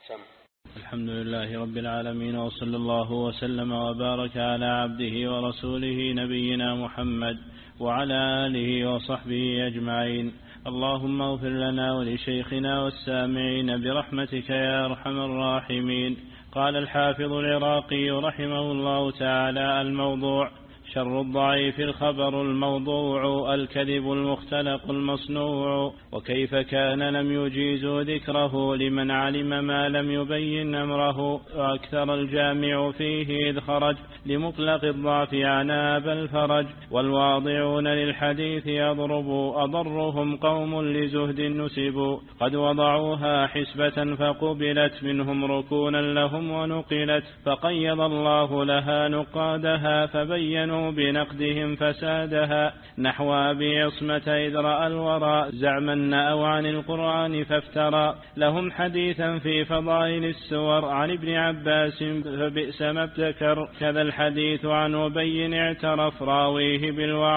سم. الحمد لله رب العالمين، وصلى الله وسلم وبارك على عبده ورسوله نبينا محمد وعلى آله وصحبه أجمعين. اللهم اغفر لنا ولشيخنا والسامعين برحمتك يا أرحم الراحمين. قال الحافظ العراقي رحمه الله تعالى: الموضوع: شر الضعيف الخبر الموضوع، الكذب المختلق المصنوع. وكيف كان لم يجيزوا ذكره لمن علم ما لم يبين أمره، وأكثر الجامع فيه إذ خرج لمطلق الضعف عناب الفرج. والواضعون للحديث يضربوا، أضرهم قوم لزهد نسبوا. قد وضعوها حسبة فقبلت منهم ركونا لهم ونقلت، فقيض الله لها نقادها فبينوا بنقدهم فسادها. نحو أبي عصمة إذ رأى الورى زعما نأوا عن القرآن فافترى لهم حديثا في فضائل السور عن ابن عباس فبئس ما ابتكر. كذا الحديث عن أبي اعترف راويه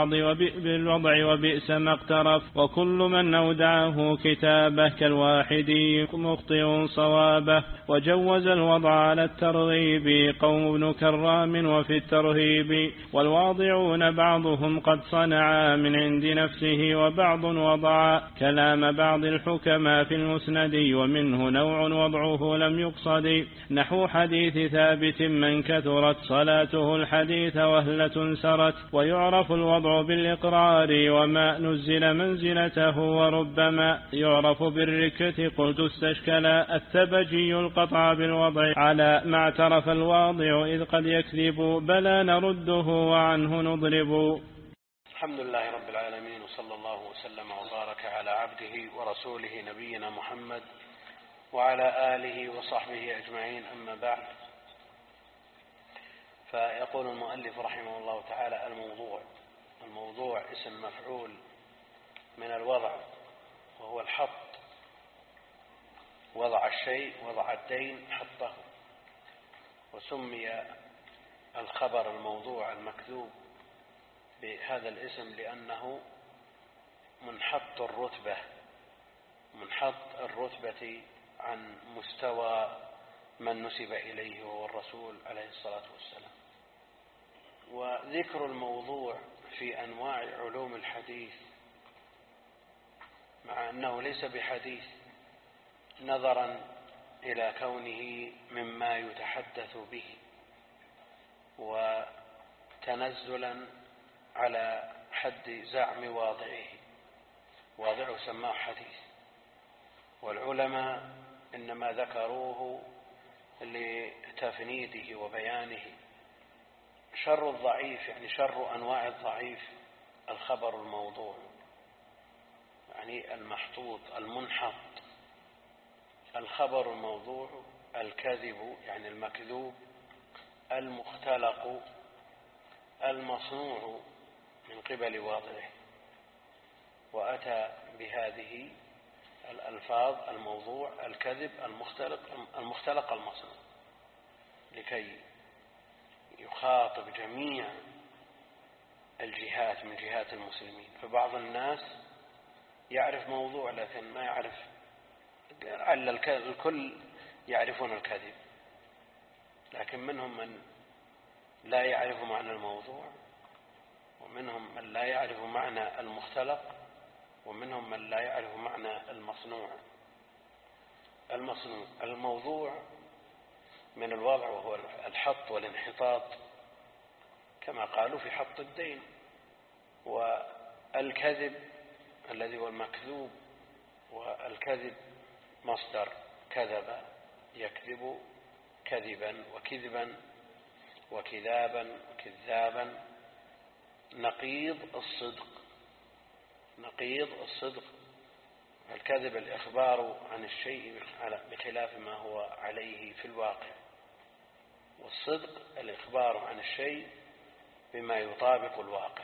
بالوضع وبئس ما اقترف. وكل من أودعه كتابه كالواحد مخطئ صوابه. وجوز الوضع على الترغيب قوم ابن كرام وفي الترهيب. والواضعون بعضهم قد صنعا من عند نفسه، وبعض وضع كلام بعض الحكماء في المسند، ومنه نوع وضعه لم يقصد. نحو حديث ثابت من كثرت صلاته الحديث وهلة سرت. ويعرف الوضع بالإقرار وما نزل منزلته، وربما يعرف بالركة. قلت استشكلا الثبجي القطع بالوضع على ما اعترف الواضع، إذ قد يكذب بلا نرده وعنه نضرب. الحمد لله رب العالمين، وصلى الله وسلم وبارك على عبده ورسوله نبينا محمد وعلى آله وصحبه أجمعين. أما بعد، فيقول المؤلف رحمه الله تعالى: الموضوع اسم مفعول من الوضع، وهو الحط. وضع الشيء، وضع الدين، حطه. وسمي الخبر الموضوع المكذوب بهذا الاسم لأنه منحط الرتبة عن مستوى من نسب إليه وهو الرسول عليه الصلاة والسلام. وذكر الموضوع في أنواع علوم الحديث، مع أنه ليس بحديث، نظرا إلى كونه مما يتحدث به، وتنزلا على حد زعم واضعه سماه حديث. والعلماء إنما ذكروه لتفنيده وبيانه. شر الضعيف، يعني شر أنواع الضعيف، الخبر الموضوع، يعني المحطوط المنحط. الخبر الموضوع الكذب، يعني المكذوب، المختلق، المصنوع من قبل واضعه. وأتى بهذه الألفاظ: الموضوع، الكذب، المختلق، المصنوع، لكي يخاطب جميع الجهات من جهات المسلمين. فبعض الناس يعرف موضوع لكن ما يعرف، الكل يعرفون الكذب، لكن منهم من لا يعرف معنى الموضوع، ومنهم من لا يعرف معنى المختلق، ومنهم من لا يعرف معنى المصنوع. الموضوع من الوضع، وهو الحط والانحطاط، كما قالوا في حط الدين. والكذب الذي هو المكذوب، والكذب مصدر كذب يكذب، كذبا وكذبا وكذابا وكذابا. نقيض الصدق. الكذب الإخبار عن الشيء بخلاف ما هو عليه في الواقع، والصدق الإخبار عن الشيء بما يطابق الواقع.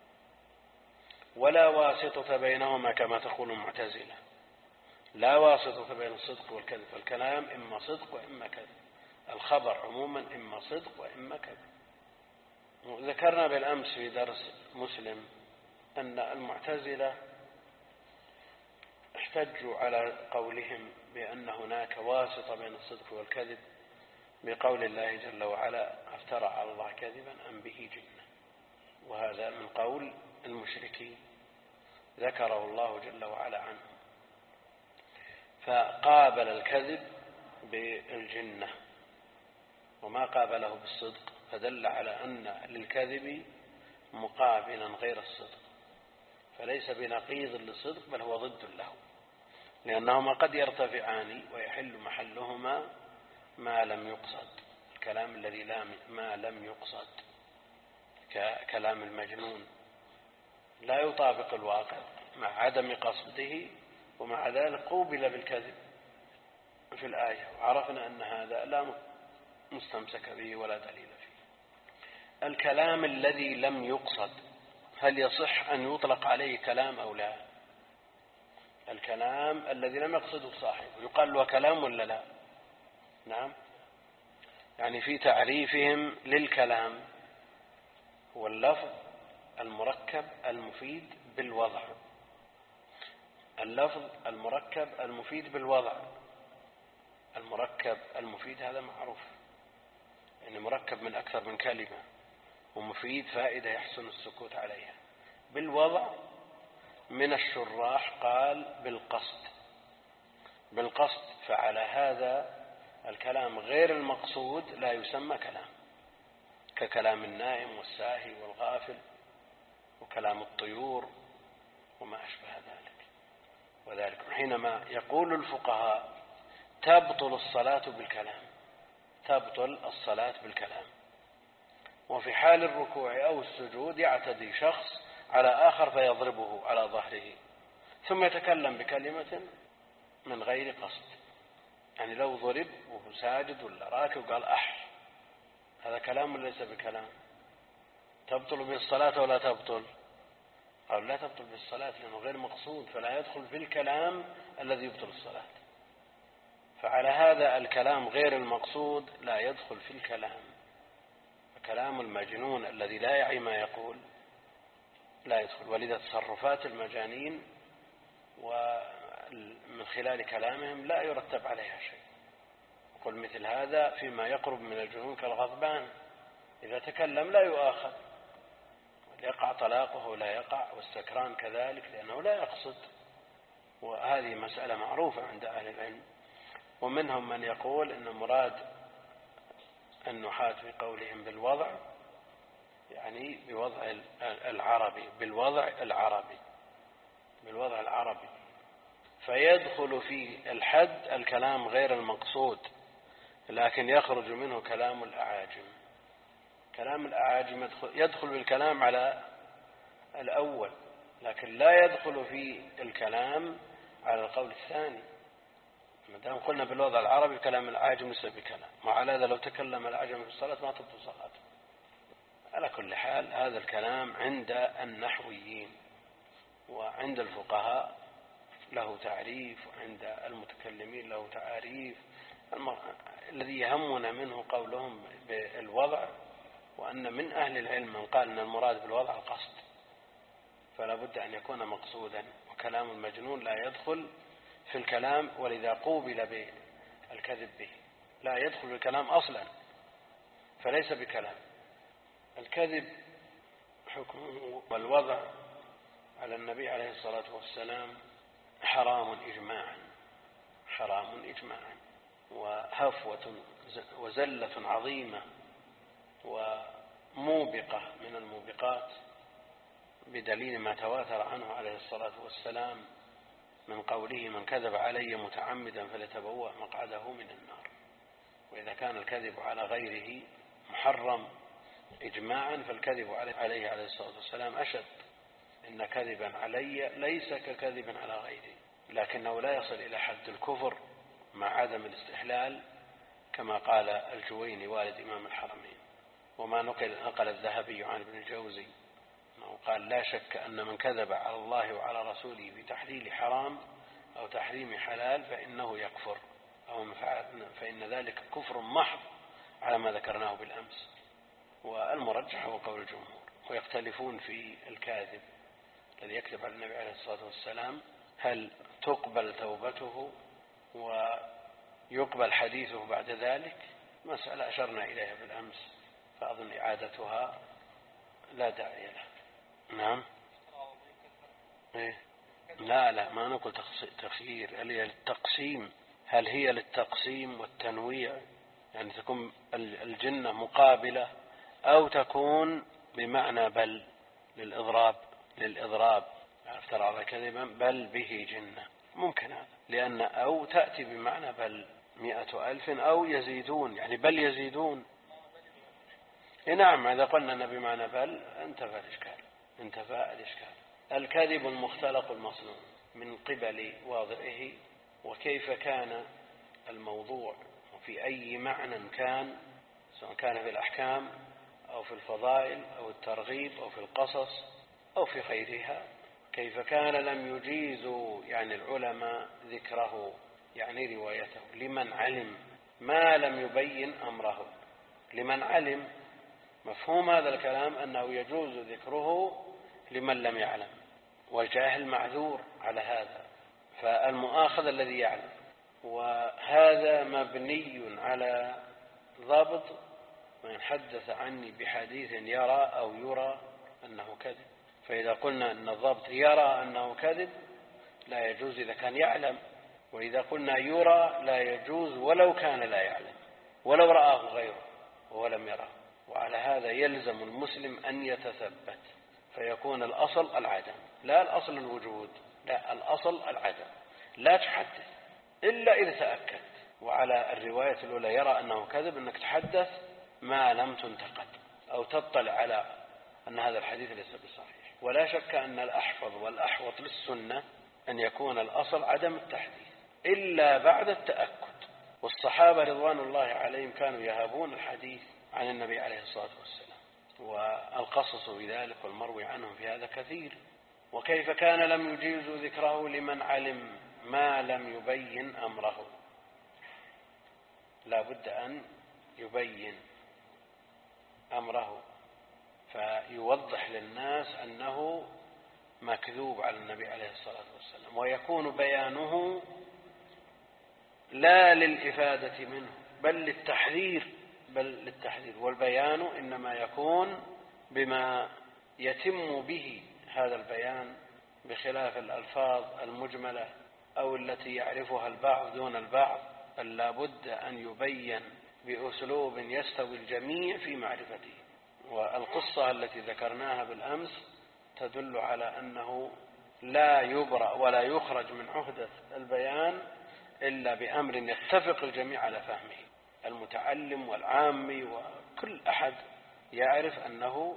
ولا واسطة بينهما كما تقول المعتزلة. لا واسطة بين الصدق والكذب، فالكلام إما صدق وإما كذب. الخبر عموما إما صدق وإما كذب. ذكرنا بالأمس في درس مسلم أن المعتزلة احتجوا على قولهم بأن هناك واسطة بين الصدق والكذب بقول الله جل وعلا افترى على الله كذبا أم به جنة، وهذا من قول المشركين ذكره الله جل وعلا عنه، فقابل الكذب بالجنة وما قابله بالصدق، فدل على أن للكذب مقابلا غير الصدق، فليس بنقيض للصدق بل هو ضد له، لأنهما قد يرتفعان ويحل محلهما ما لم يقصد. الكلام الذي ما لم يقصد ككلام المجنون لا يطابق الواقع مع عدم قصده، ومع ذلك قوبل بالكذب في الآية، وعرفنا أن هذا لا مستمسك به ولا دليل فيه. الكلام الذي لم يقصد هل يصح أن يطلق عليه كلام أو لا؟ الكلام الذي لم يقصده صاحبه يقال له كلام ولا لا؟ نعم، يعني في تعريفهم للكلام هو اللفظ المركب المفيد بالوضع، اللفظ المركب المفيد بالوضع. المركب المفيد هذا معروف، يعني مركب من أكثر من كلمة ومفيد فائدة يحسن السكوت عليها. بالوضع من الشراح قال بالقصد، فعلى هذا الكلام غير المقصود لا يسمى كلام، ككلام النائم والساهي والغافل وكلام الطيور وما أشبه ذلك. وذلك حينما يقول الفقهاء تبطل الصلاة بالكلام، تبطل الصلاة بالكلام، وفي حال الركوع أو السجود يعتدي شخص على آخر فيضربه على ظهره ثم يتكلم بكلمة من غير قصد، يعني لو ضرب وهو ساجد ولا راكب قال هذا كلام ليس بكلام، تبطل به الصلاة ولا تبطل؟ قالوا لا تبطل بالصلاة لأنه غير مقصود، فلا يدخل في الكلام الذي يبطل الصلاة. فعلى هذا الكلام غير المقصود لا يدخل في الكلام، فكلام المجنون الذي لا يعي ما يقول لا يدخل. ولذا تصرفات المجانين ومن خلال كلامهم لا يرتب عليها شيء. قل مثل هذا فيما يقرب من الجنون كالغضبان، إذا تكلم لا يؤاخذ، يقع طلاقه ولا يقع، والسكران كذلك لأنه لا يقصد، وهذه مسألة معروفة عند أهل العلم. ومنهم من يقول إن مراد النحاة في قولهم بالوضع يعني بوضع العربي، بالوضع العربي، فيدخل في الحد الكلام غير المقصود، لكن يخرج منه كلام الأعاجم. كلام الأعاجم يدخل بالكلام على الأول، لكن لا يدخل في الكلام على القول الثاني. ما دام قلنا بالوضع العربي كلام الأعاجم ليس بكلام، وعلى هذا لو تكلم الأعاجم في الصلاة ما تبطل صلاته. على كل حال هذا الكلام عند النحويين وعند الفقهاء له تعريف، وعند المتكلمين له تعريف. الذي يهمنا منه قولهم بالوضع، وأن من أهل العلم من قال أن المراد بالوضع القصد، فلا بد أن يكون مقصودا، وكلام المجنون لا يدخل في الكلام، ولذا قوبل بالكذب به، لا يدخل في الكلام أصلا فليس بكلام. الكذب حكمه والوضع على النبي عليه الصلاة والسلام حرام إجماعا، وهفوة وزلة عظيمة وموبقة من الموبقات، بدليل ما تواتر عنه عليه الصلاة والسلام من قوله من كذب علي متعمدا فليتبوأ مقعده من النار. وإذا كان الكذب على غيره محرم إجماعا فالكذب عليه عليه الصلاة والسلام أشد. إن كذبا علي ليس ككذب على غيري، لكنه لا يصل إلى حد الكفر مع عدم الاستحلال كما قال الجويني والد إمام الحرمين. وما نقل الذهبي عن ابن الجوزي أنه قال لا شك أن من كذب على الله وعلى رسوله بتحليل حرام أو تحريم حلال فإنه يكفر، فإن ذلك كفر محض على ما ذكرناه بالأمس. والمرجح هو قول الجمهور. ويختلفون في الكاذب الذي يكذب على النبي عليه الصلاة والسلام هل تقبل توبته ويقبل حديثه بعد ذلك مسألة أشرنا إليها بالأمس، فأظن إعادتها لا داعي لها. نعم. إيه؟ لا ما نقول تخيير، هل هي للتقسيم والتنويع، يعني تكون الجنة مقابلة، أو تكون بمعنى بل للإضراب افترى على كذبا بل به جنة، ممكن هذا، لأن أو تأتي بمعنى بل 100,000 أو يزيدون، يعني بل يزيدون. نعم، إذا قلنا أن بمعنى بل انتفى الإشكال. الكذب المختلق المصنوع من قبل واضعه، وكيف كان الموضوع في أي معنى كان، سواء كان في الأحكام أو في الفضائل أو الترغيب أو في القصص أو في غيرها، كيف كان لم يجيزوا يعني العلماء ذكره، يعني روايته لمن علم ما لم يبين أمره. لمن علم، مفهوم هذا الكلام أنه يجوز ذكره لمن لم يعلم، والجاهل معذور على هذا، فالمؤاخذ الذي يعلم، وهذا مبني على ضبط من حدث عني بحديث يرى أو يرى أنه كذب. فإذا قلنا أن الضبط يرى أنه كذب لا يجوز إذا كان يعلم، وإذا قلنا يرى لا يجوز ولو كان لا يعلم، ولو رآه غيره وهو لم يراه. وعلى هذا يلزم المسلم أن يتثبت، فيكون الأصل العدم، لا الأصل الوجود، لا الأصل العدم، لا تحدث إلا إذا تأكد. وعلى الرواية الأولى يرى أنه كذب، أنك تحدث ما لم تنتقد أو تطلع على أن هذا الحديث ليس بصحيح. ولا شك أن الأحفظ والأحوط للسنة أن يكون الأصل عدم التحديث إلا بعد التأكد. والصحابة رضوان الله عليهم كانوا يهابون الحديث عن النبي عليه الصلاة والسلام، والقصص في ذلك والمروي عنهم في هذا كثير. وكيف كان لم يجيزوا ذكره لمن علم ما لم يبين أمره، لا بد أن يبين أمره، فيوضح للناس أنه مكذوب على النبي عليه الصلاة والسلام، ويكون بيانه لا للإفادة منه بل للتحذير، والبيان إنما يكون بما يتم به هذا البيان، بخلاف الألفاظ المجملة أو التي يعرفها البعض دون البعض، بل لا بد أن يبين بأسلوب يستوي الجميع في معرفته. والقصة التي ذكرناها بالأمس تدل على أنه لا يبرأ ولا يخرج من عهدة البيان إلا بأمر يتفق الجميع على فهمه، المتعلم والعامي وكل أحد يعرف أنه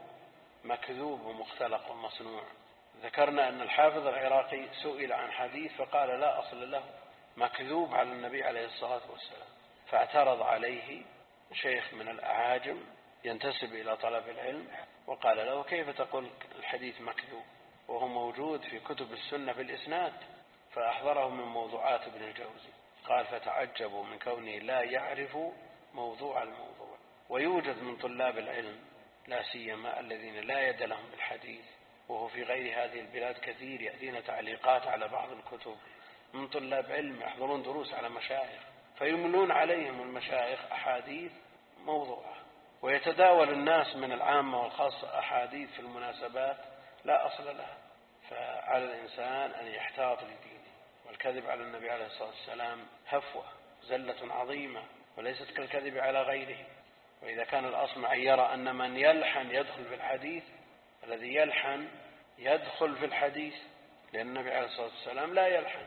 مكذوب ومختلق ومصنوع. ذكرنا أن الحافظ العراقي سئل عن حديث فقال لا أصل له، مكذوب على النبي عليه الصلاة والسلام، فاعترض عليه شيخ من الأعاجم ينتسب إلى طلب العلم وقال له كيف تقول الحديث مكذوب وهو موجود في كتب السنة بالإسناد؟ فأحضره من موضوعات ابن الجوزي، قال فتعجبوا من كونه لا يعرف موضوع الموضوع. ويوجد من طلاب العلم لا سيما الذين لا يد لهم بالحديث، وهو في غير هذه البلاد كثير يأتينا تعليقات على بعض الكتب من طلاب علم يحضرون دروس على مشايخ، فيملون عليهم المشايخ أحاديث موضوعة، ويتداول الناس من العامة والخاصة أحاديث في المناسبات لا أصل لها. فعلى الإنسان أن يحتاط لدينه. والكذب على النبي عليه الصلاة والسلام هفوة زلة عظيمة، وليست كالكذب على غيره. وإذا كان الأصمعي يرى أن من يلحن يدخل في الحديث، الذي يلحن يدخل في الحديث، لأن النبي عليه الصلاة والسلام لا يلحن،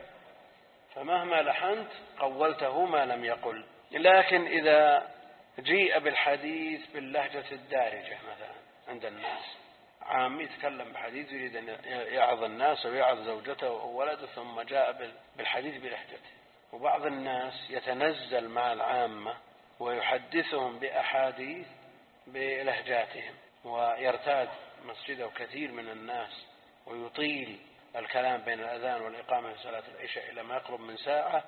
فمهما لحنت قولته ما لم يقل. لكن إذا جيء بالحديث باللهجة الدارجة مثلا عند الناس، عام يتكلم بحديث يريد أن يعظ الناس ويعظ زوجته وولده، ثم جاء بالحديث بلهجته. وبعض الناس يتنزل مع العامة ويحدثهم بأحاديث بلهجاتهم، ويرتاد مسجده كثير من الناس ويطيل الكلام بين الأذان والإقامة في صلاة العشاء إلى ما يقرب من ساعة،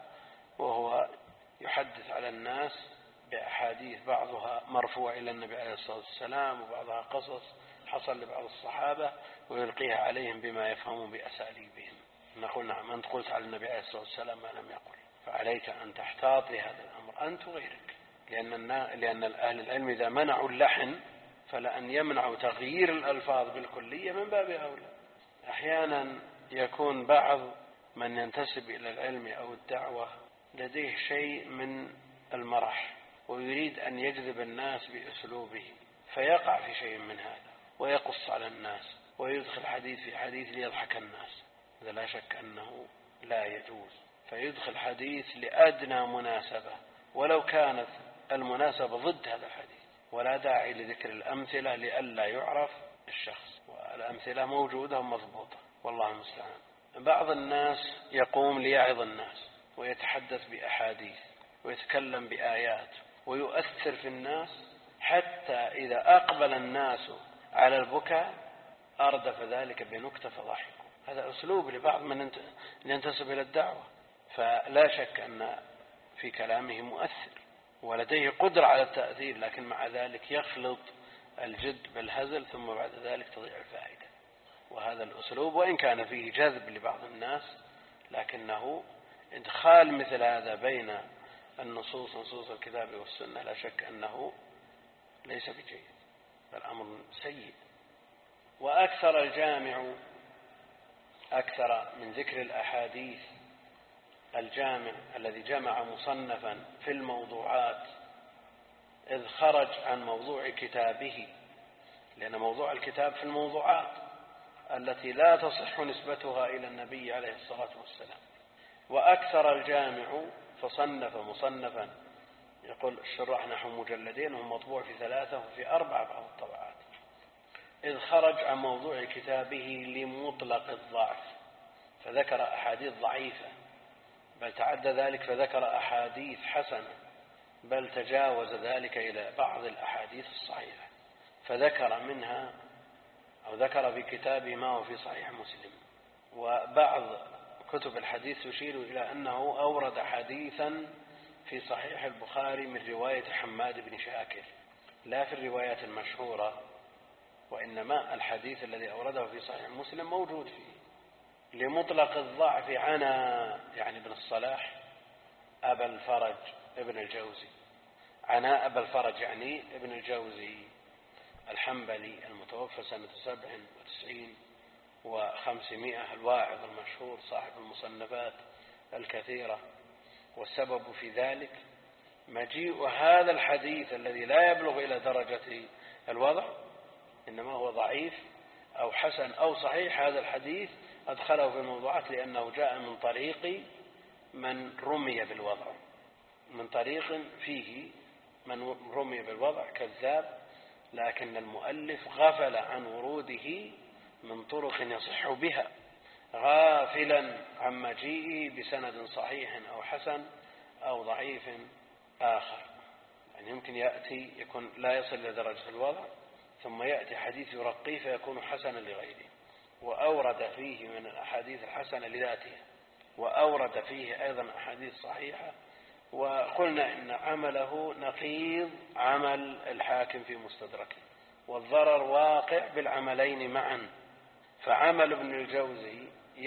وهو يحدث على الناس بأحاديث بعضها مرفوع إلى النبي عليه الصلاة والسلام وبعضها قصص حصل لبعض الصحابة، ويلقيها عليهم بما يفهمون بأساليبهم. نقول نعم أنت قلت على النبي عليه الصلاة والسلام ما لم يقل، فعليك أن تحتاط لهذا الأمر أنت وغيرك، لأن أهل العلم إذا منعوا اللحن فلأن يمنعوا تغيير الألفاظ بالكلية من باب أولى. أحيانا يكون بعض من ينتسب إلى العلم أو الدعوة لديه شيء من المرح ويريد أن يجذب الناس بأسلوبه فيقع في شيء من هذا ويقص على الناس ويدخل حديث في حديث ليضحك الناس. هذا لا شك أنه لا يجوز، فيدخل حديث لأدنى مناسبة ولو كانت المناسبة ضد هذا الحديث، ولا داعي لذكر الأمثلة لئلا يعرف الشخص، والأمثلة موجودة ومضبوطة والله المستعان. بعض الناس يقوم ليعظ الناس ويتحدث بأحاديث ويتكلم بآيات ويؤثر في الناس حتى إذا أقبل الناس على البكاء أردف ذلك بنكتة فضحكوا. هذا أسلوب لبعض من ينتسب إلى الدعوة، فلا شك أن في كلامه مؤثر ولديه قدرة على التأثير، لكن مع ذلك يخلط الجد بالهزل ثم بعد ذلك تضيع الفائدة. وهذا الأسلوب وإن كان فيه جذب لبعض الناس لكنه إدخال مثل هذا بين النصوص نصوص الكتاب والسنة لا شك أنه ليس بجيد، فالأمر سيء. وأكثر الجامع أكثر من ذكر الأحاديث الجامع الذي جمع مصنفا في الموضوعات إذ خرج عن موضوع كتابه، لأن موضوع الكتاب في الموضوعات التي لا تصح نسبتها إلى النبي عليه الصلاة والسلام. وأكثر الجامع فصنف مصنفا يقول الشراح نحو مجلدين وهم مطبوع في 3 وفي 4 بعض الطبعات، إذ خرج عن موضوع كتابه لمطلق الضعف فذكر أحاديث ضعيفة، بل تعدى ذلك فذكر أحاديث حسنة، بل تجاوز ذلك إلى بعض الأحاديث الصحيحة فذكر منها أو ذكر في كتابه ما هو في صحيح مسلم. وبعض كتب الحديث تشير إلى أنه أورد حديثا في صحيح البخاري من رواية حماد بن شاكر لا في الروايات المشهورة، وإنما الحديث الذي أورده في صحيح مسلم موجود فيه. لمطلق الضعف عنا يعني ابن الصلاح أبا الفرج ابن الجوزي، عنا أبا الفرج يعني ابن الجوزي الحنبلي المتوفى سنة 97 و500 الواعظ المشهور صاحب المصنفات الكثيرة. والسبب في ذلك مجيء هذا الحديث الذي لا يبلغ إلى درجة الوضع، إنما هو ضعيف أو حسن أو صحيح. هذا الحديث أدخله في الموضوعات لأنه جاء من طريق من رمي بالوضع، من طريق فيه من رمي بالوضع كذاب، لكن المؤلف غفل عن وروده من طرق يصح بها، غافلا عن مجيئه بسند صحيح أو حسن أو ضعيف آخر. يعني يمكن يأتي يكون لا يصل إلى درجة الوضع ثم يأتي حديث يرقيه فيكون حسنا لغيره، وأورد فيه من الأحاديث الحسنة لذاتها، وأورد فيه أيضا أحاديث صحيحة. وقلنا إن عمله نقيض عمل الحاكم في مستدركه، والضرر واقع بالعملين معا. فعمل ابن الجوزي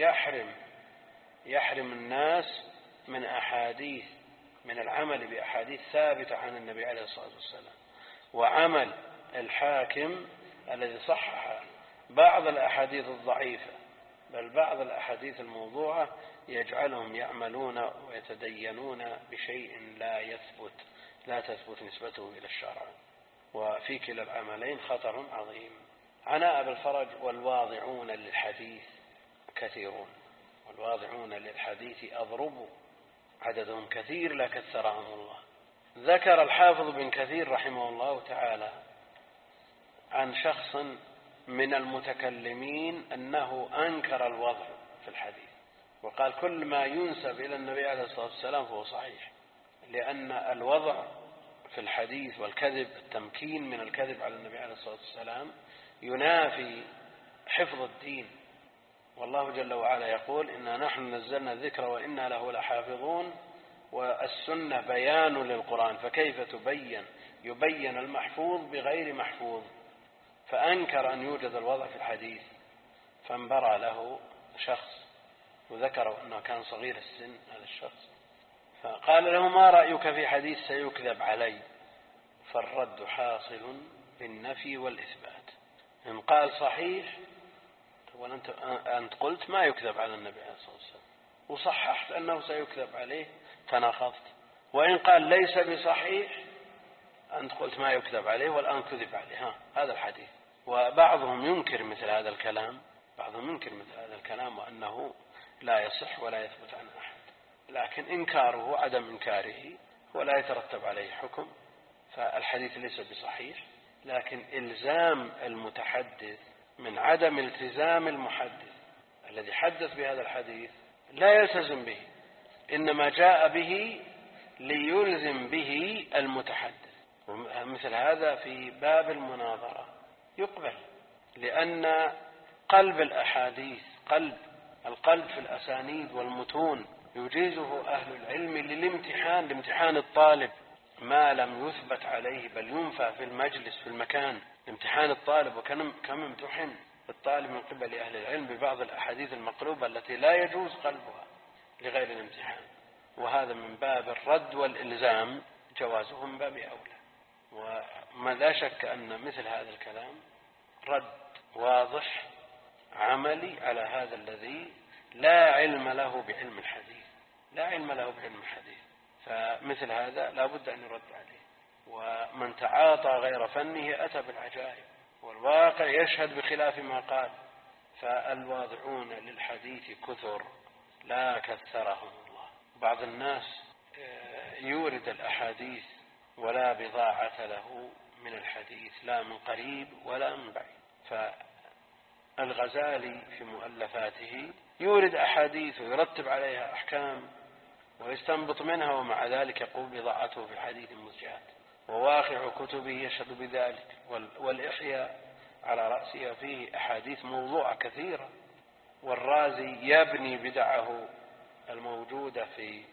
يحرم الناس من أحاديث، من العمل بأحاديث ثابتة عن النبي عليه الصلاة والسلام، وعمل الحاكم الذي صحح بعض الأحاديث الضعيفة بل بعض الأحاديث الموضوعة يجعلهم يعملون ويتدينون بشيء لا تثبت نسبته إلى الشرع. وفي كلا العملين خطر عظيم. عنا أبا الفرج والواضعون للحديث كثيرون، والواضعون للحديث أضربوا، عددهم كثير لا كثرهم الله. ذكر الحافظ بن كثير رحمه الله تعالى عن شخص من المتكلمين أنه أنكر الوضع في الحديث، وقال كل ما ينسب إلى النبي عليه الصلاة والسلام فهو صحيح، لأن الوضع في الحديث والكذب التمكين من الكذب على النبي عليه الصلاة والسلام ينافي حفظ الدين. والله جل وعلا يقول إنا نحن نزلنا الذكر وإنا له لحافظون، والسنة بيان للقرآن، فكيف يبين المحفوظ بغير محفوظ. فأنكر أن يوجد الوضع في الحديث، فانبرى له شخص وذكروا أنه كان صغير السن هذا الشخص، فقال له: ما رأيك في حديث سيكذب علي؟ فالرد حاصل بالنفي والإثبات. إن قال صحيح أنت قلت ما يكذب على النبي عليه الصلاة والسلام وصححت أنه سيكذب عليه فناقضت، وإن قال ليس بصحيح أنت قلت ما يكذب عليه والآن كذب عليه. هذا الحديث. وبعضهم ينكر مثل هذا الكلام وأنه لا يصح ولا يثبت عن أحد، لكن إنكاره عدم إنكاره ولا يترتب عليه حكم، فالحديث ليس بصحيح. لكن إلزام المتحدث من عدم التزام المحدث الذي حدث بهذا الحديث لا يلتزم به، إنما جاء به ليلزم به المتحدث. ومثل هذا في باب المناظرة يقبل، لأن قلب الأحاديث القلب في الأسانيد والمتون يجيزه أهل العلم لامتحان الطالب ما لم يثبت عليه، بل ينفى في المجلس في المكان امتحان الطالب. وكم امتحن الطالب من قبل أهل العلم ببعض الأحاديث المقلوبة التي لا يجوز قلبها لغير الامتحان. وهذا من باب الرد والإلزام، جوازه من باب أولى. وما لا شك أن مثل هذا الكلام رد واضح عملي على هذا الذي لا علم له بعلم الحديث، فمثل هذا لا بد أن يرد عليه. ومن تعاطى غير فنه أتى بالعجائب، والواقع يشهد بخلاف ما قال. فالواضعون للحديث كثر لا كثرهم الله. بعض الناس يورد الأحاديث ولا بضاعة له من الحديث، لا من قريب ولا من بعيد. فالغزالي في مؤلفاته يورد أحاديث ويرتب عليها أحكام ويستنبط منها، ومع ذلك يقول بضاعته في حديث مزجات. وواقع كتبه يشهد بذلك، والإحياء على رأسها فيه أحاديث موضوعة كثيرة. والرازي يبني بدعه الموجودة في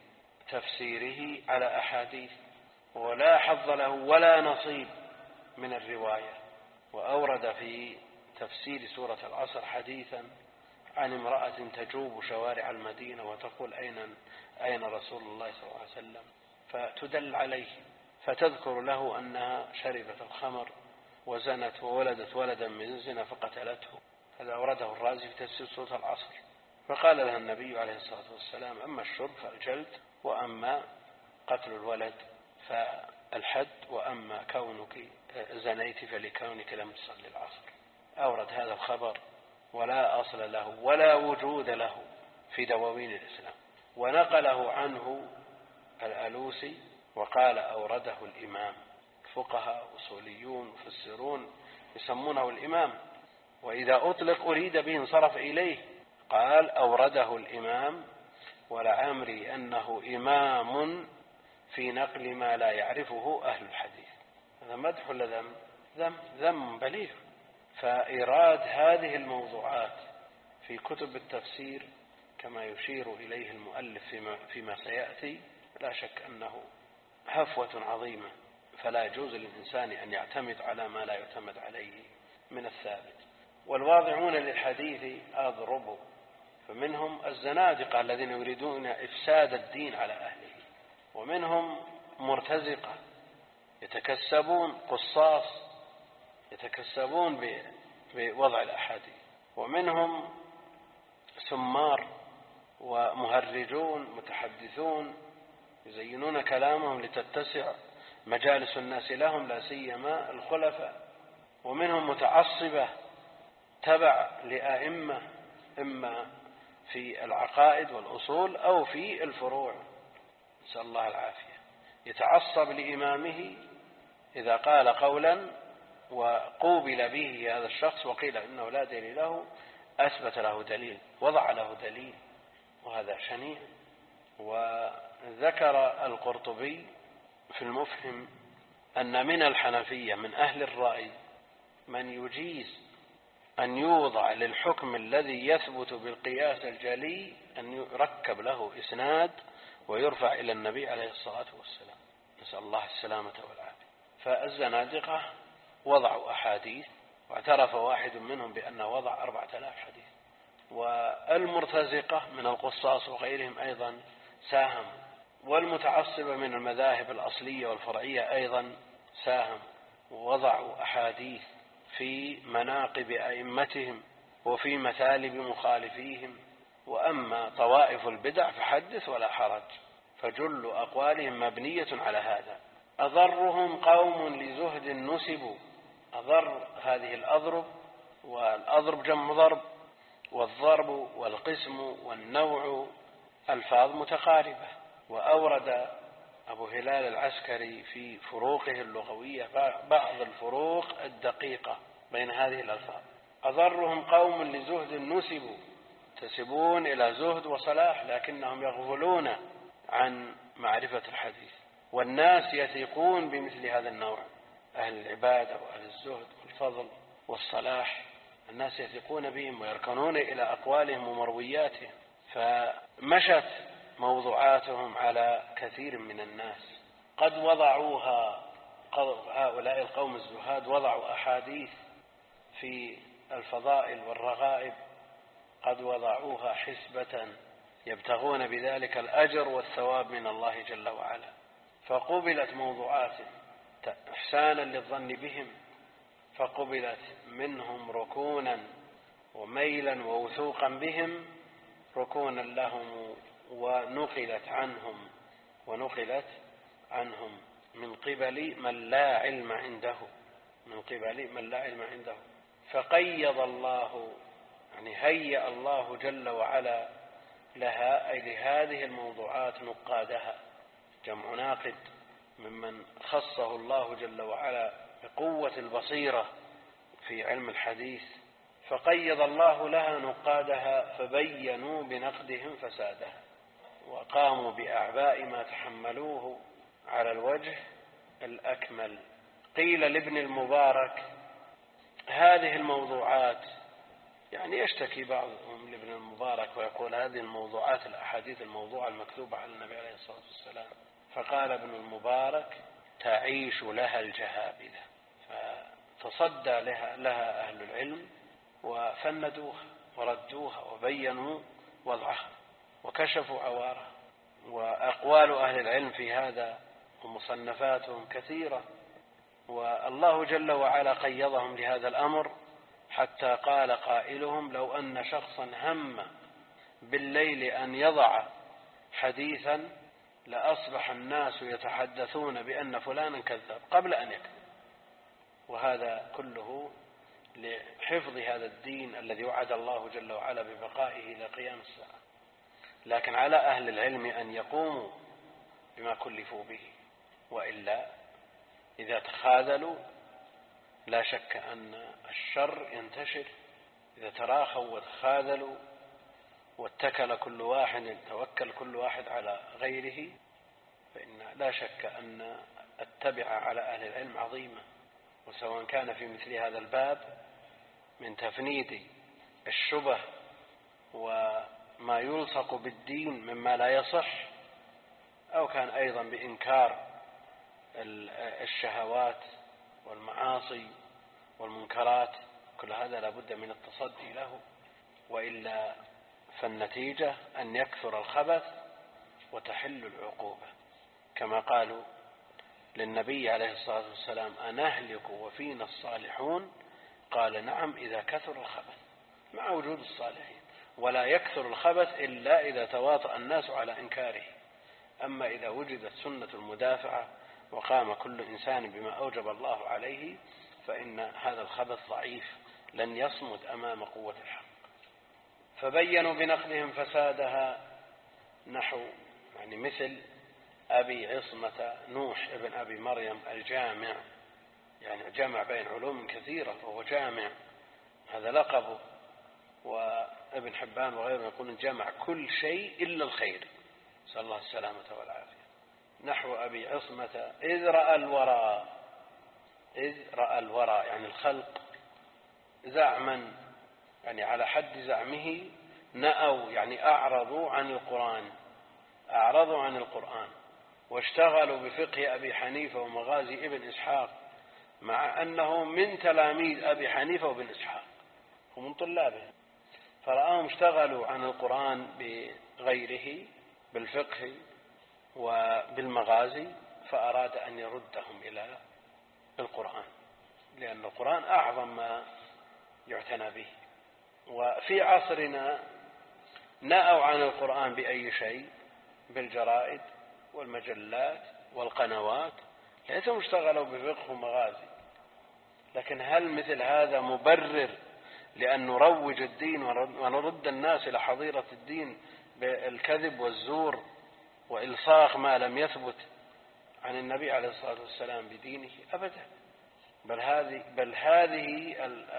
تفسيره على أحاديث، ولا حظ له ولا نصيب من الرواية. وأورد في تفسير سورة العصر حديثا عن امرأة تجوب شوارع المدينة وتقول أين رسول الله صلى الله عليه وسلم، فتدل عليه فتذكر له أنها شربت الخمر وزنت وولدت ولدا من الزنا فقتلته. هذا أورده الرازي في تفسير سورة العصر. فقال لها النبي عليه الصلاة والسلام: أما الشرب فالجلد، وأما قتل الولد فالحد، وأما كونك زنيت فلكونك لم تصلي العصر. أورد هذا الخبر ولا أصل له ولا وجود له في دواوين الإسلام، ونقله عنه الألوسي وقال أورده الإمام. فقهاء أصوليون مفسرون يسمونه الإمام، وإذا أطلق أريد به انصرف إليه. قال أورده الإمام، ولعمري أنه إمام في نقل ما لا يعرفه أهل الحديث. هذا مدح ولا ذم؟ ذم بليغ. فإيراد هذه الموضوعات في كتب التفسير كما يشير إليه المؤلف فيما سيأتي لا شك أنه هفوة عظيمة، فلا يجوز للإنسان أن يعتمد على ما لا يعتمد عليه من الثابت. والواضعون للحديث أضربوا، فمنهم الزنادقة الذين يريدون إفساد الدين على أهله، ومنهم مرتزقة يتكسبون قصاص يتكسبون بوضع الأحاديث، ومنهم سمار ومهرجون متحدثون يزينون كلامهم لتتسع مجالس الناس لهم، لا سيما الخلفاء. ومنهم متعصبة تبع لأئمة، إما في العقائد والأصول أو في الفروع، نسأل الله العافية. يتعصب لإمامه إذا قال قولا وقوبل به هذا الشخص وقيل إنه لا دليل له، أثبت له دليل، وضع له دليل، وهذا شنيع. وذكر القرطبي في المفهم أن من الحنفية من أهل الرأي من يجيز أن يوضع للحكم الذي يثبت بالقياس الجلي أن يركب له إسناد ويرفع إلى النبي عليه الصلاة والسلام، نسأل الله السلامة والعافية. فالزنادقة وضعوا أحاديث، واعترف واحد منهم بأنه وضع 4000 حديث، والمرتزقة من القصاص وغيرهم أيضا ساهم، والمتعصبة من المذاهب الأصلية والفرعية أيضا ساهم، ووضعوا أحاديث في مناقب أئمتهم وفي مثالب مخالفيهم. وأما طوائف البدع فحدث ولا حرج، فجل أقوالهم مبنية على هذا. أضرهم قوم لزهد نسبوا. أضر هذه الأضرب، والأضرب جمع ضرب، والضرب والقسم والنوع ألفاظ متقاربة. وأورد أبو هلال العسكري في فروقه اللغوية بعض الفروق الدقيقة بين هذه الألفاظ. أضرهم قوم لزهد نسبوا، تسبون إلى زهد وصلاح لكنهم يغفلون عن معرفة الحديث. والناس يثقون بمثل هذا النوع، أهل العبادة وأهل الزهد والفضل والصلاح، الناس يثقون بهم ويركنون إلى أقوالهم ومروياتهم، فمشت موضوعاتهم على كثير من الناس. قد وضعوها، هؤلاء القوم الزهاد وضعوا أحاديث في الفضائل والرغائب، قد وضعوها حسبة يبتغون بذلك الأجر والثواب من الله جل وعلا، فقبلت موضوعاتهم إحسانا للظن بهم، فقبلت منهم ركونا وميلا ووثوقا بهم ركونا لهم، ونقلت عنهم من قبل من لا علم عنده، فقيض الله، يعني هيأ الله جل وعلا لها، أي لهذه الموضوعات نقادها، جمع ناقد، ممن خصه الله جل وعلا بقوة البصيرة في علم الحديث. فقيض الله لها نقادها فبينوا بنقدهم فسادها، وقاموا بأعباء ما تحملوه على الوجه الأكمل. قيل لابن المبارك هذه الموضوعات، يعني يشتكي بعضهم لابن المبارك ويقول هذه الموضوعات الأحاديث الموضوعة المكتوبة على النبي عليه الصلاة والسلام، فقال ابن المبارك تعيش لها الجهابذة، فتصدى لها أهل العلم وفندوها وردوها وبينوا وضعها وكشفوا عوارها. وأقوال أهل العلم في هذا ومصنفاتهم كثيرة، والله جل وعلا قيضهم لهذا الأمر، حتى قال قائلهم لو أن شخصا هم بالليل أن يضع حديثا لأصبح الناس يتحدثون بأن فلانا كذاب قبل أن يكذب. وهذا كله لحفظ هذا الدين الذي وعد الله جل وعلا ببقائه إلى قيام الساعة. لكن على أهل العلم أن يقوموا بما كلفوا به، وإلا إذا تخاذلوا لا شك أن الشر ينتشر. إذا تراخوا وتخاذلوا توكل كل واحد على غيره، فإن لا شك أن التبعة على أهل العلم عظيمة. وسواء كان في مثل هذا الباب من تفنيد الشبه وما يلصق بالدين مما لا يصح، أو كان أيضا بإنكار الشهوات والمعاصي والمنكرات، كل هذا لابد من التصدي له، وإلا فالنتيجة أن يكثر الخبث وتحل العقوبة، كما قالوا للنبي عليه الصلاة والسلام أنهلك وفينا الصالحون؟ قال نعم إذا كثر الخبث، مع وجود الصالحين، ولا يكثر الخبث إلا إذا تواطأ الناس على إنكاره. أما إذا وجدت سنة المدافعة وقام كل إنسان بما أوجب الله عليه، فإن هذا الخبث ضعيف لن يصمد أمام قوة الحق. فبينوا بنقدهم فسادها، نحو يعني مثل أبي عصمة نوح ابن أبي مريم الجامع، يعني جمع بين علوم كثيرة وهو جامع، هذا لقبه. وابن حبان وغيره يقولون جمع كل شيء إلا الخير، نسأل الله السلامة والعافية. نحو أبي عصمة إذ رأى الورى يعني الخلق زعما، يعني على حد زعمه، نأوا يعني أعرضوا عن القرآن واشتغلوا بفقه أبي حنيفة ومغازي ابن إسحاق، مع أنه من تلاميذ أبي حنيفة وابن إسحاق ومن طلابه، فرآهم اشتغلوا عن القرآن بغيره بالفقه وبالمغازي، فأراد أن يردهم إلى القرآن، لأن القرآن أعظم ما يعتنى به. وفي عصرنا نأوا عن القرآن بأي شيء، بالجرائد والمجلات والقنوات، ليسوا اشتغلوا بفقه ومغازي. لكن هل مثل هذا مبرر لأن نروج الدين ونرد الناس إلى حظيرة الدين بالكذب والزور وإلصاق ما لم يثبت عن النبي عليه الصلاة والسلام بدينه؟ أبدا. بل هذه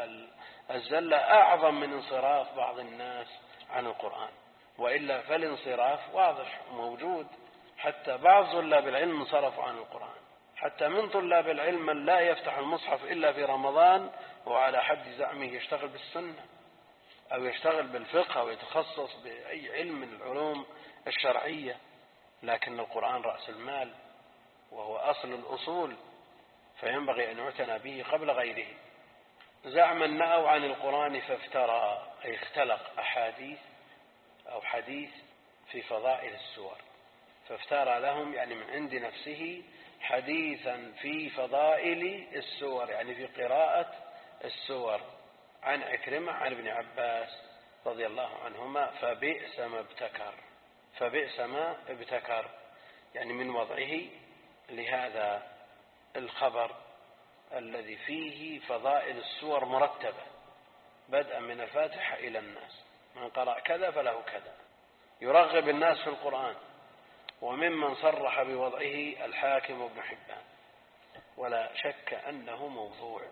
الزلة أعظم من انصراف بعض الناس عن القرآن، وإلا فالانصراف واضح موجود. حتى بعض طلاب العلم انصرفوا عن القرآن، حتى من طلاب العلم من لا يفتح المصحف إلا في رمضان وعلى حد زعمه يشتغل بالسنة أو يشتغل بالفقه أو يتخصص بأي علم من العلوم الشرعية. لكن القرآن رأس المال وهو أصل الأصول، فينبغي أن يعتنى به قبل غيره. زعما نأوا عن القرآن فافترى، أي اختلق أحاديث أو حديث في فضائل السور، فافترى لهم يعني من عند نفسه حديثا في فضائل السور، يعني في قراءة السور، عن عكرمة عن ابن عباس رضي الله عنهما، فبئس ما ابتكر. فبئس ما ابتكر يعني من وضعه لهذا الخبر الذي فيه فضائل السور مرتبة بدءا من الفاتحة إلى الناس، من قرأ كذا فله كذا، يرغب الناس في القرآن. وممن صرح بوضعه الحاكم وابن حبان، ولا شك أنه موضوع،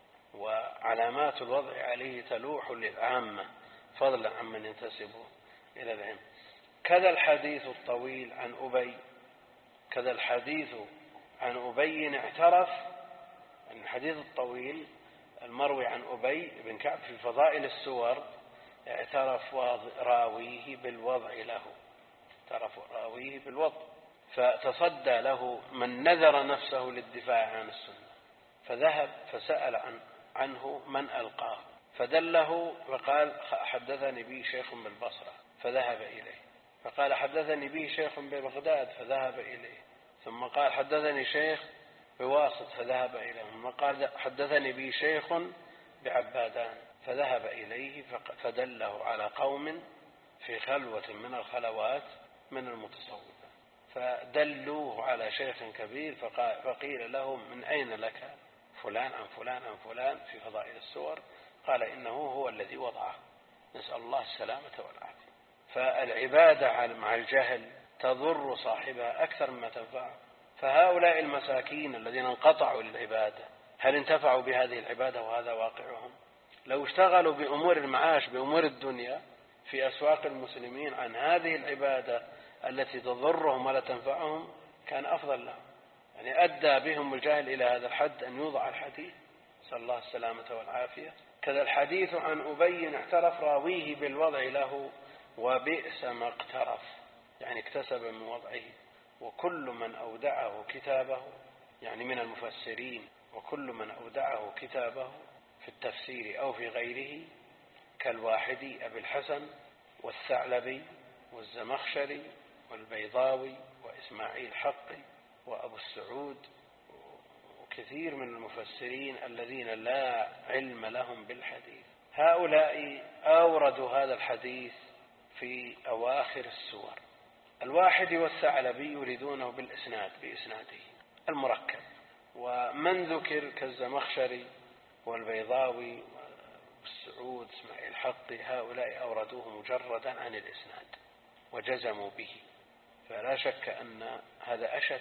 وعلامات الوضع عليه تلوح للعامة فضلا عمن ينتسب إلى العلم. كذا الحديث الطويل عن أبي، كذا الحديث عن أبي اعترف أن الحديث الطويل المروي عن أبي بن كعب في فضائل السور اعترف راويه بالوضع له، اعترف راويه بالوضع، فتصدى له من نذر نفسه للدفاع عن السنة، فذهب فسأل عنه من ألقاه، فدله فقال حدثني به شيخ بالبصرة، فذهب إليه، فقال حدثني به شيخ ببغداد، فذهب إليه، ثم قال حدثني شيخ بواسط، فذهب إليه، ثم قال حدثني به شيخ بعبادان، فذهب إليه، فدله على قوم في خلوة من الخلوات من المتصوفة، فدلوه على شيخ كبير، فقيل له من أين لك فلان عن فلان عن فلان في فضائل السور؟ قال إنه هو الذي وضعه، نسأل الله السلامة والعافية. فالعبادة مع الجهل تضر صاحبها أكثر مما تنفعه. فهؤلاء المساكين الذين انقطعوا للعبادة هل انتفعوا بهذه العبادة وهذا واقعهم؟ لو اشتغلوا بأمور المعاش بأمور الدنيا في أسواق المسلمين عن هذه العبادة التي تضرهم ولا تنفعهم كان أفضل لهم. يعني أدى بهم الجهل إلى هذا الحد أن يوضع الحديث، صلى الله السلامة والعافية. كذا الحديث عن أبي اعترف راويه بالوضع له، وبئس ما اقترف يعني اكتسب من وضعه. وكل من أودعه كتابه يعني من المفسرين، وكل من أودعه كتابه في التفسير أو في غيره كالواحدي أبي الحسن والثعلبي والزمخشري والبيضاوي وإسماعيل حقي وأبو السعود وكثير من المفسرين الذين لا علم لهم بالحديث، هؤلاء أوردوا هذا الحديث في أواخر السور. الواحدي والثعلبي يريدونه بإسناده المركب، ومن ذكر كالزمخشري والبيضاوي والسعود إسماعيل حقي هؤلاء أوردوه مجردا عن الإسناد وجزموا به، فلا شك أن هذا أشد.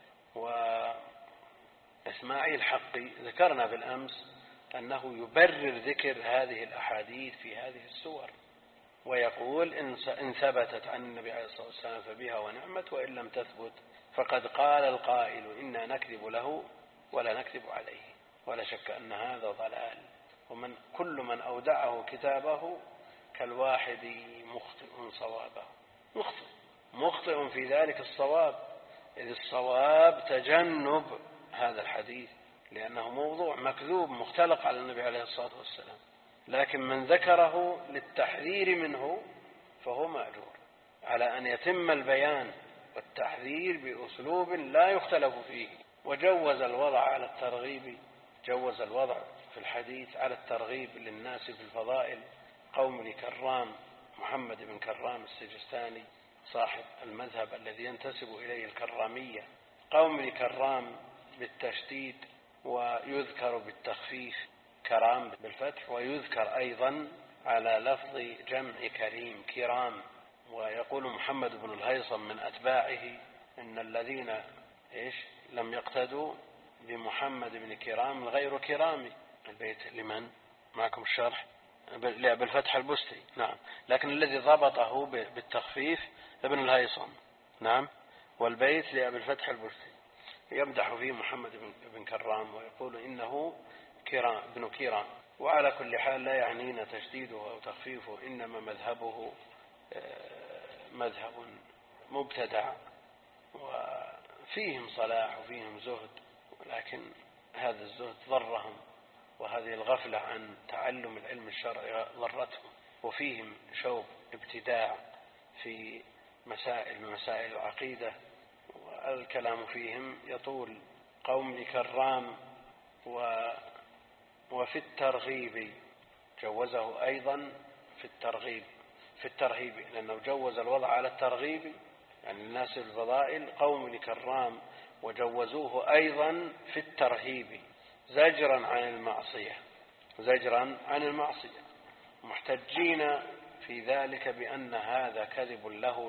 وإسماعيل حقي ذكرنا بالأمس أنه يبرر ذكر هذه الأحاديث في هذه السور، ويقول إن ثبتت عن النبي عليه الصلاة والسلام فبها ونعمت، وإن لم تثبت فقد قال القائل إنا نكذب له ولا نكذب عليه. ولا شك أن هذا ضلال. ومن كل من أودعه كتابه كالواحد مخطئ صوابه، مخطئ في ذلك الصواب، إذ الصواب تجنب هذا الحديث، لأنه موضوع مكذوب مختلق على النبي عليه الصلاة والسلام. لكن من ذكره للتحذير منه فهو مأجور على أن يتم البيان والتحذير بأسلوب لا يختلف فيه. وجوز الوضع على الترغيب، جوز الوضع في الحديث على الترغيب للناس في الفضائل. قوم لكرام، محمد بن كرام السجستاني صاحب المذهب الذي ينتسب إليه الكرامية، قوم لكرام بالتشديد ويذكر بالتخفيف كرام بالفتح، ويذكر أيضا على لفظ جمع كريم كرام. ويقول محمد بن الهيثم من أتباعه إن الذين لم يقتدوا بمحمد بن كرام غير كرامي. البيت لمن معكم الشرح بالفتح البستي، نعم، لكن الذي ضبطه بالتخفيف ابن الهيثم، نعم، والبيت لأبي الفتح البستي يمدح فيه محمد بن كرام ويقول إنه ابن كرام. وعلى كل حال لا يعنينا تشديده أو تخفيفه، إنما مذهبه مذهب مبتدع وفيهم صلاح وفيهم زهد، ولكن هذا الزهد ضرهم، وهذه الغفلة عن تعلم العلم الشرعي ضرتهم، وفيهم شوب ابتداع في مسائل العقيدة، والكلام فيهم يطول. قوم لكرام وفي الترغيب جوزه أيضا في الترهيب لأنه جوز الوضع على الترغيب يعني الناس الفضائل. قوم لكرام وجوزوه أيضا في الترهيب زجرا عن المعصية محتجين في ذلك بأن هذا كذب له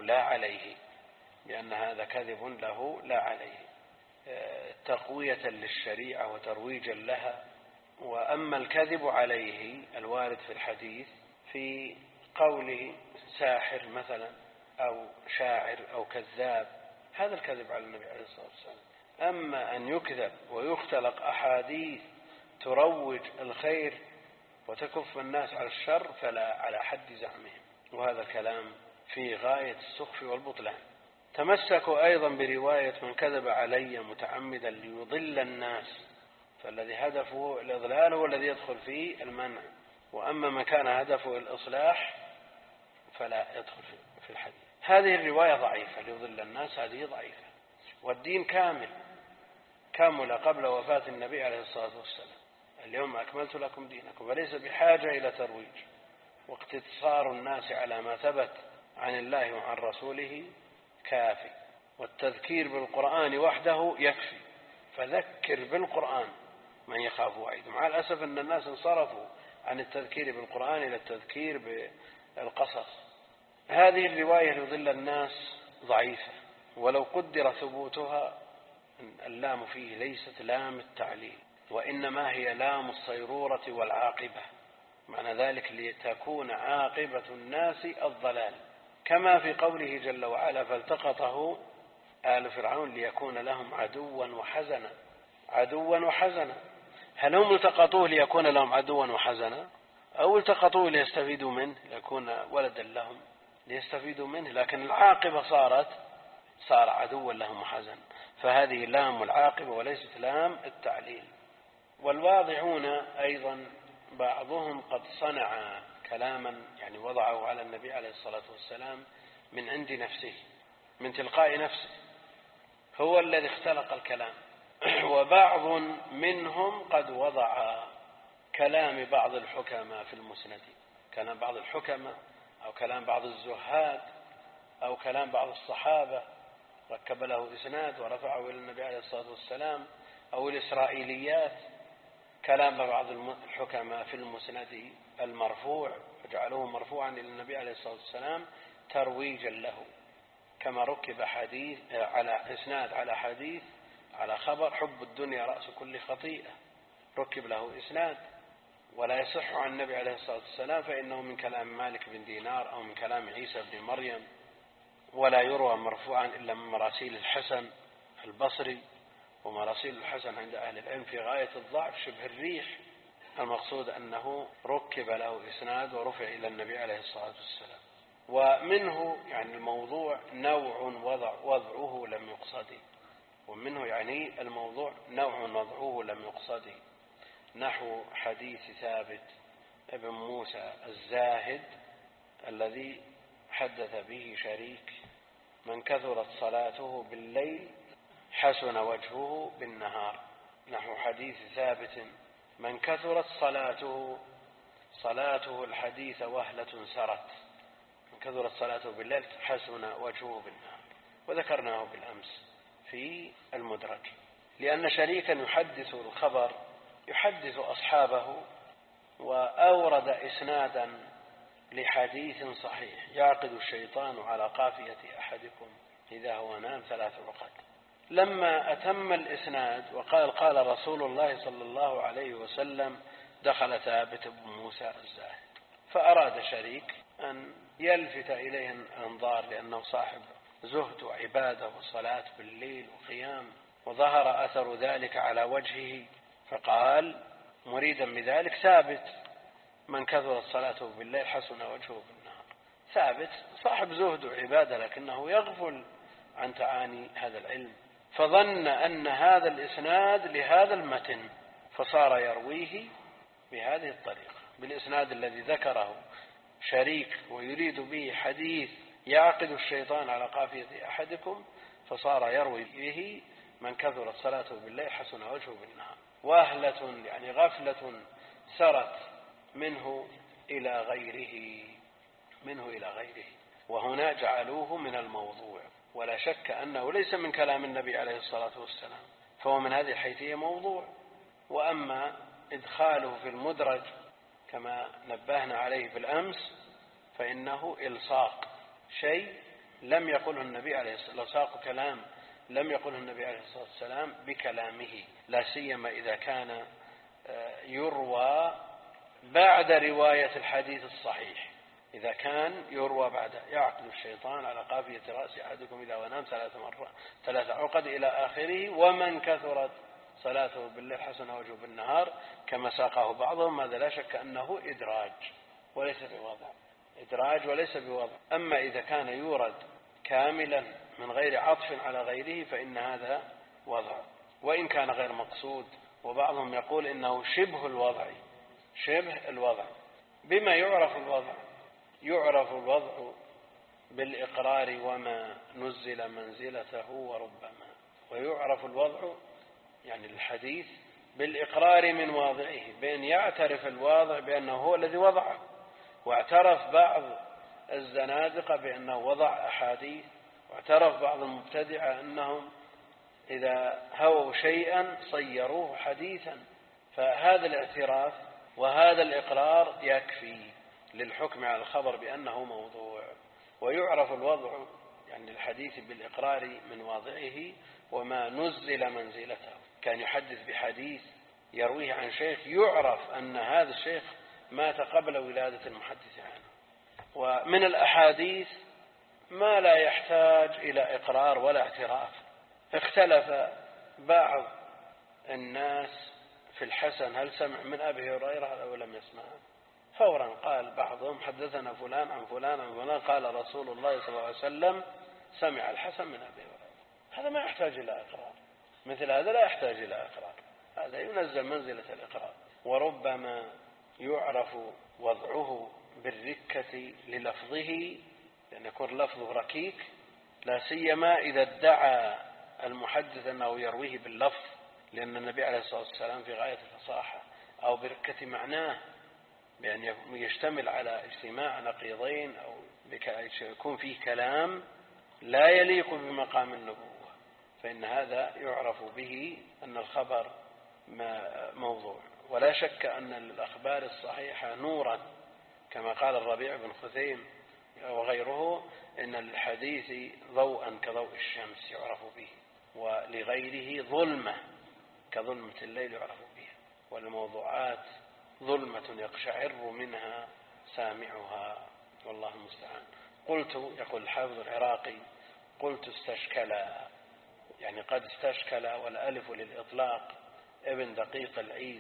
لا عليه تقوية للشريعة وترويجا لها. وأما الكذب عليه الوارد في الحديث في قوله ساحر مثلا أو شاعر أو كذاب، هذا الكذب على النبي عليه الصلاة والسلام. أما أن يكذب ويختلق أحاديث تروج الخير وتكف الناس على الشر فلا على حد زعمهم، وهذا الكلام في غاية السخف والبطلان. تمسكوا أيضا برواية من كذب علي متعمدا ليضل الناس، فالذي هدفه الإضلال هو الذي يدخل فيه المنع، وأما ما كان هدفه الإصلاح فلا يدخل في الحديث. هذه الرواية ضعيفة، ليضل الناس هذه ضعيفة، والدين كامل قبل وفاة النبي عليه الصلاة والسلام. اليوم أكملت لكم دينكم، وليس بحاجة إلى ترويج، واقتصار الناس على ما ثبت عن الله وعن رسوله كافي، والتذكير بالقرآن وحده يكفي. فذكر بالقرآن من يخاف وعيد. مع الأسف أن الناس انصرفوا عن التذكير بالقرآن إلى التذكير بالقصص. هذه الرواية ليضل الناس ضعيفة، ولو قدر ثبوتها اللام فيه ليست لام التعليل، وإنما هي لام الصيرورة والعاقبة، معنى ذلك لتكون عاقبة الناس الضلال، كما في قوله جل وعلا فالتقطه آل فرعون ليكون لهم عدوا وحزنا. هل هم التقطوه ليكون لهم عدوا وحزنا، أو التقطوه ليستفيدوا منه ليكون ولدا لهم ليستفيدوا منه؟ لكن العاقبة صار عدوا لهم وحزنا، فهذه لام العاقبة وليست لام التعليل. والواضعون أيضا بعضهم قد صنع كلاما يعني وضعه على النبي عليه الصلاة والسلام من عند نفسه، من تلقاء نفسه، هو الذي اختلق الكلام. وبعض منهم قد وضع كلام بعض الحكماء في المسند، كلام بعض الحكماء أو كلام بعض الزهاد أو كلام بعض الصحابة ركب له إسناد ورفعه إلى النبي عليه الصلاة والسلام، أو الإسرائيليات، كلام بعض الحكماء في المسند المرفوع فجعلوه مرفوعا إلى النبي عليه الصلاة والسلام ترويجا له، كما ركب حديث على إسناد على حديث على خبر حب الدنيا رأس كل خطيئة، ركب له إسناد ولا يصح عن النبي عليه الصلاة والسلام، فإنه من كلام مالك بن دينار أو من كلام عيسى بن مريم، ولا يروى مرفوعا إلا من مراسيل الحسن البصري، ومراسيل الحسن عند أهل العلم في غاية الضعف شبه الريح. المقصود أنه ركب له إسناد ورفع إلى النبي عليه الصلاة والسلام. ومنه يعني الموضوع نوع وضعه لم يقصد، ومنه يعني الموضوع نوع وضعه لم يقصد، نحو حديث ثابت ابن موسى الزاهد الذي حدث به شريك: من كثرت صلاته بالليل حسن وجهه بالنهار، نحو حديث ثابت: من كثرت صلاته الحديث وهلة سرت، من كثرت صلاته بالليل حسن وجهه بالنهار. وذكرناه بالأمس في المدرج، لأن شريكا يحدث الخبر، يحدث أصحابه، وأورد إسنادا لحديث صحيح: يعقد الشيطان على قافية أحدكم إذا هو نام 3 عقد. لما أتم الإسناد وقال: قال رسول الله صلى الله عليه وسلم، دخل ثابت بن موسى الزاهد. فأراد شريك أن يلفت إليه الأنظار، لأنه صاحب زهد وعبادة وصلاة بالليل وقيام، وظهر أثر ذلك على وجهه، فقال مريدا بذلك: ثابت من كثرت صلاته بالليل حسن وجهه بالنهار. ثابت صاحب زهد وعبادة، لكنه يغفل عن تعاني هذا العلم، فظن أن هذا الإسناد لهذا المتن، فصار يرويه بهذه الطريقة، بالإسناد الذي ذكره شريك، ويريد به حديث يعقد الشيطان على قافية أحدكم، فصار يروي به من كثرت صلاته بالليل حسن وجهه بالنهار. وهلة يعني غفلة سرت منه إلى غيره، وهنا جعلوه من الموضوع، ولا شك أنه ليس من كلام النبي عليه الصلاة والسلام، فهو من هذه الحيثية موضوع. وأما إدخاله في المدرج كما نبهنا عليه بالأمس، فإنه إلصاق شيء لم يقله النبي عليه الصلاة والسلام، إلصاق كلام لم يقله النبي عليه الصلاة والسلام بكلامه، لا سيما إذا كان يروى بعد رواية الحديث الصحيح. إذا كان يروى بعد: يعقد الشيطان على قافية رأس أحدكم إذا ونام 3 عقد إلى آخره، ومن كثرت صلاته بالليل حسن وجهه بالنهار، كما ساقه بعضهم، هذا لا شك أنه إدراج وليس بوضع. أما إذا كان يورد كاملا من غير عطف على غيره فإن هذا وضع، وإن كان غير مقصود. وبعضهم يقول إنه شبه الوضع. بما يعرف الوضع؟ يعرف الوضع بالإقرار وما نزل منزلته وربما، ويعرف الوضع يعني الحديث بالإقرار من واضعه، بأن يعترف الواضع بأنه هو الذي وضعه. واعترف بعض الزنادقة بأنه وضع أحاديث، واعترف بعض المبتدعة أنهم إذا هووا شيئا صيروه حديثا. فهذا الاعتراف وهذا الإقرار يكفي للحكم على الخبر بأنه موضوع. ويعرف الوضع يعني الحديث بالإقرار من واضعه وما نزل منزلته. كان يحدث بحديث يرويه عن شيخ يعرف أن هذا الشيخ مات قبل ولادة المحدث عنه. ومن الأحاديث ما لا يحتاج إلى إقرار ولا اعتراف. اختلف بعض الناس في الحسن هل سمع من أبي هريرة أو لم يسمع، فورا قال بعضهم: حدثنا فلان عن فلان عن فلان قال رسول الله صلى الله عليه وسلم سمع الحسن من أبي هريرة. هذا ما يحتاج إلى إقرار، مثل هذا لا يحتاج إلى إقرار، هذا ينزل منزلة الإقرار. وربما يعرف وضعه بالركة للفظه، لأن يكون لفظه ركيك، لا سيما إذا ادعى المحدث أنه يرويه باللفظ، لأن النبي عليه الصلاة والسلام في غاية الفصاحة، أو بركة معناه بأن يشتمل على اجتماع نقيضين، أو يكون فيه كلام لا يليق بمقام النبوة، فإن هذا يعرف به أن الخبر موضوع. ولا شك أن للأخبار الصحيحة نورا، كما قال الربيع بن خثيم وغيره: إن للحديث ضوءا كضوء الشمس يعرف به، ولغيره ظلمة كظلمة الليل يعرف بها، والموضوعات ظلمة يقشعر منها سامعها، والله المستعان. قلت، يقول الحافظ العراقي: قلت استشكلا، يعني قد استشكل، والألف للإطلاق. ابن دقيق العيد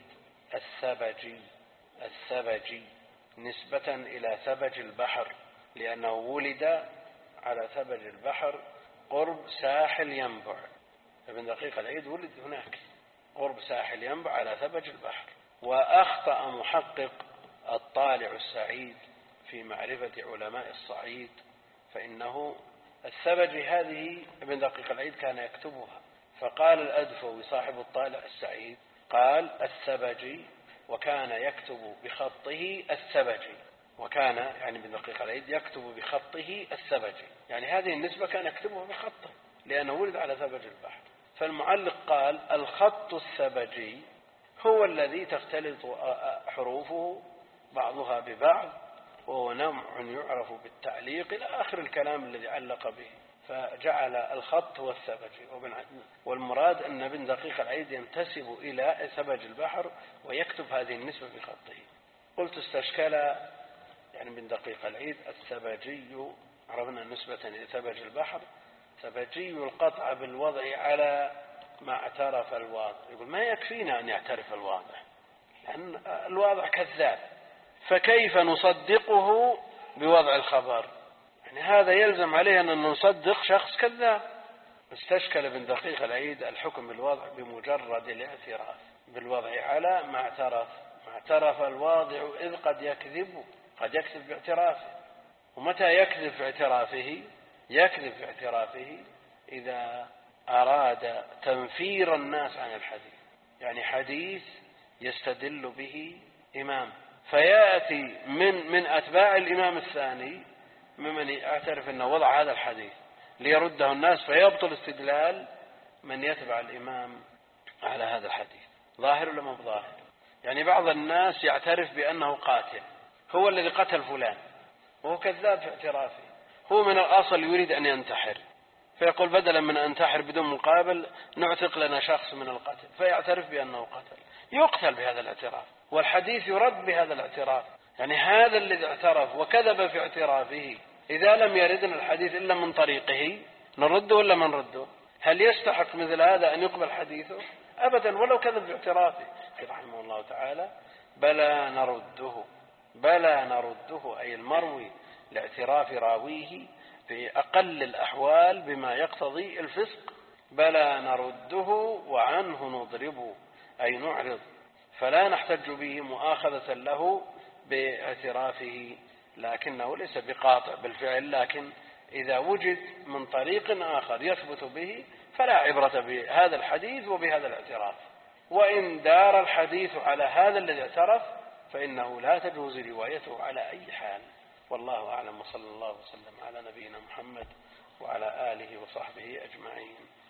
السبجي نسبة إلى ثبج البحر، لأنه ولد على ثبج البحر قرب ساحل ينبع. ابن دقيق العيد ولد هناك قرب ساحل ينبع على ثبج البحر. وأخطأ محقق الطالع السعيد في معرفة علماء الصعيد، فإنه السبجي هذه ابن دقيق العيد كان يكتبها، فقال الأدفوي صاحب الطالع السعيد قال السبجي، وكان يكتب بخطه السبجي، وكان يعني ابن دقيق العيد يكتب بخطه السبجي، يعني هذه النسبة كان يكتبها بخطه لأنه ولد على سبج البحر. فالمعلق قال الخط السبجي هو الذي تختلط حروفه بعضها ببعض، وهو نوع يعرف بالتعليق إلى آخر الكلام الذي علق به، فجعل الخط هو السبجي. والمراد أن ابن دقيق العيد ينتسب إلى سبج البحر ويكتب هذه النسبة بخطه. قلت استشكل يعني ابن دقيق العيد السبجي، عرفنا نسبة إلى سبج البحر، سبجي القطع بالوضع على ما اعترف الواضع. يقول ما يكفينا أن يعترف الواضع لأن الواضع كذاب، فكيف نصدقه بوضع الخبر؟ يعني هذا يلزم عليه أن نصدق شخص كذاب. استشكل ابن دقيق العيد الحكم بالوضع بمجرد الاعتراف بالوضع على ما اعترف الواضع، إذ قد يكذب باعترافه. ومتى يكذب في اعترافه؟ يكذب في اعترافه إذا أراد تنفير الناس عن الحديث، يعني حديث يستدل به إمام، فيأتي من أتباع الإمام الثاني ممن يعترف أنه وضع هذا الحديث ليرده الناس، فيبطل استدلال من يتبع الإمام على هذا الحديث. ظاهر ولا ما بظاهر؟ يعني بعض الناس يعترف بأنه قاتل، هو الذي قتل فلان، وهو كذاب في اعترافه، هو من الأصل يريد أن ينتحر، فيقول بدلا من أن أنتحر بدون مقابل نعتق لنا شخص من القتل، فيعترف بأنه قتل، يقتل بهذا الاعتراف، والحديث يرد بهذا الاعتراف. يعني هذا الذي اعترف وكذب في اعترافه إذا لم يردنا الحديث إلا من طريقه نرده ولا ما نرده؟ هل يستحق مثل هذا أن يقبل حديثه؟ أبدا، ولو كذب في اعترافه. رحمه الله تعالى بلى نرده أي المروي لاعتراف راويه في أقل الأحوال بما يقتضي الفسق، بلى نرده وعنه نضرب أي نعرض، فلا نحتج به مؤاخذة له باعترافه، لكنه ليس بقاطع بالفعل، لكن إذا وجد من طريق آخر يثبت به فلا عبرة بهذا الحديث وبهذا الاعتراف. وإن دار الحديث على هذا الذي اعترف فإنه لا تجوز روايته على أي حال. والله أعلم، وصلى الله وسلم على نبينا محمد وعلى آله وصحبه أجمعين.